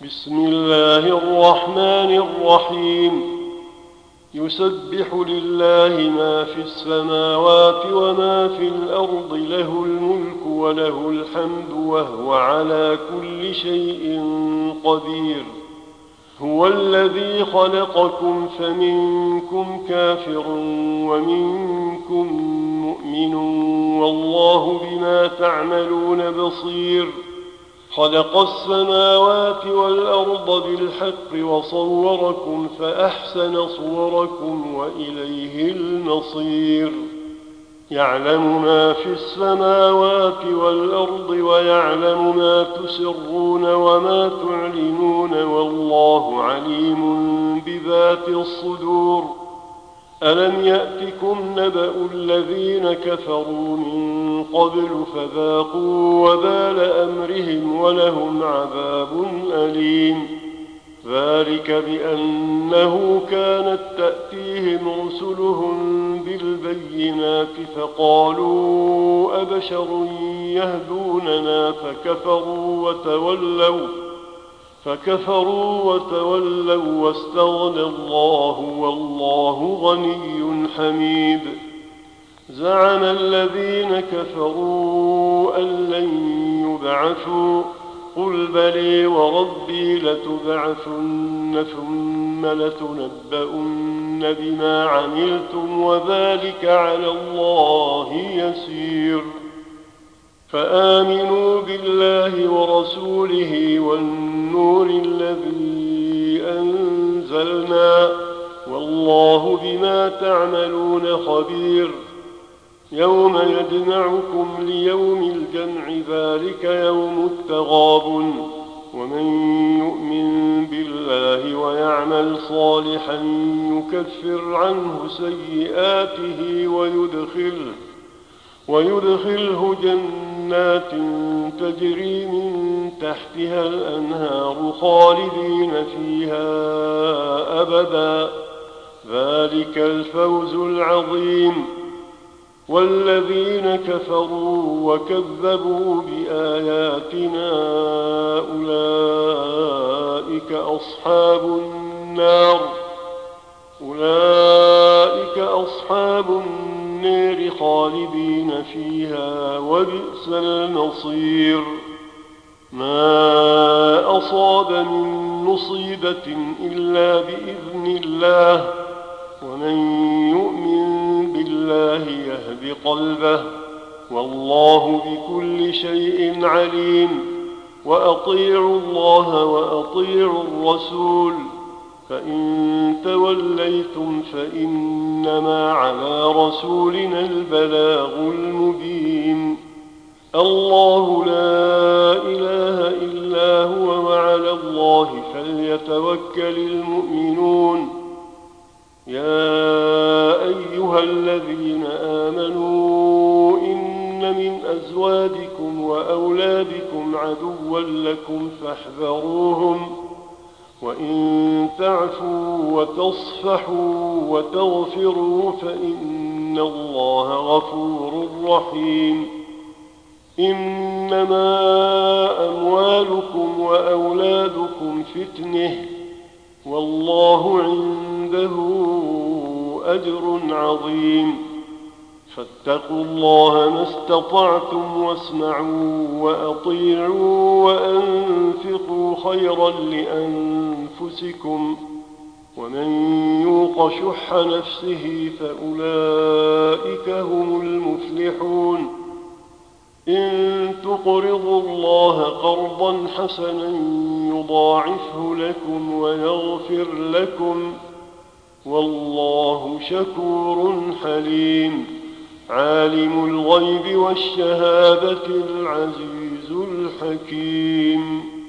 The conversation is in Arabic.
بسم الله الرحمن الرحيم. يسبح لله ما في السماوات وما في الأرض، له الملك وله الحمد وهو على كل شيء قدير. هو الذي خلقكم فمنكم كافر ومنكم مؤمن، والله بما تعملون بصير. خلق السماوات والأرض بالحق وصوركم فأحسن صوركم وإليه المصير. يعلم ما في السماوات والأرض ويعلم ما تسرون وما تعلنون، والله عليم بذات الصدور. ألم يأتكم نبأ الذين كفروا من قبل فذاقوا وبال أمرهم ولهم عذاب أليم. ذلك بأنه كانت تأتيهم رسلهم بالبينات فقالوا أبشر يهدوننا فكفروا وتولوا واستغنى الله والله غني حميد. زعم الذين كفروا أن لن يبعثوا، قل بلي وربي لتبعثن ثم لتنبؤن بما عملتم وذلك على الله يسير. فآمنوا بالله ورسوله والنور الذي أنزلنا، والله بما تعملون خبير. يوم يجمعكم ليوم الجمع، ذلك يوم التغابن. ومن يؤمن بالله ويعمل صالحا يكفر عنه سيئاته ويدخله جنات تجري من تحتها الأنهار خالدين فيها أبدا، ذلك الفوز العظيم. والذين كفروا وكذبوا بآياتنا أولئك أصحاب النار خالدين فيها وبئس المصير. ما أصاب من مصيبة إلا بإذن الله، ومن يؤمن بالله يهد قلبه، والله بكل شيء عليم. وأطيعوا الله وأطيعوا الرسول، فإن توليتم فإنما على رسولنا البلاغ المبين. الله لا إله إلا هو وعلى الله فليتوكل المؤمنون. يا أيها الذين آمنوا إن من أزواجكم وأولادكم عدوا لكم فاحذروهم، وإن تعفوا وتصفحوا وتغفروا فإن الله غفور رحيم. إنما أموالكم وأولادكم فتنة، والله عنده أجر عظيم. فاتقوا الله ما استطعتم واسمعوا وأطيعوا وأنفقوا خيرا لأنفسكم، ومن يوق شح نفسه فأولئك هم المفلحون. إن تقرضوا الله قرضا حسنا يضاعفه لكم ويغفر لكم، والله شكور حليم. عالم الغيب والشهادة العزيز الحكيم.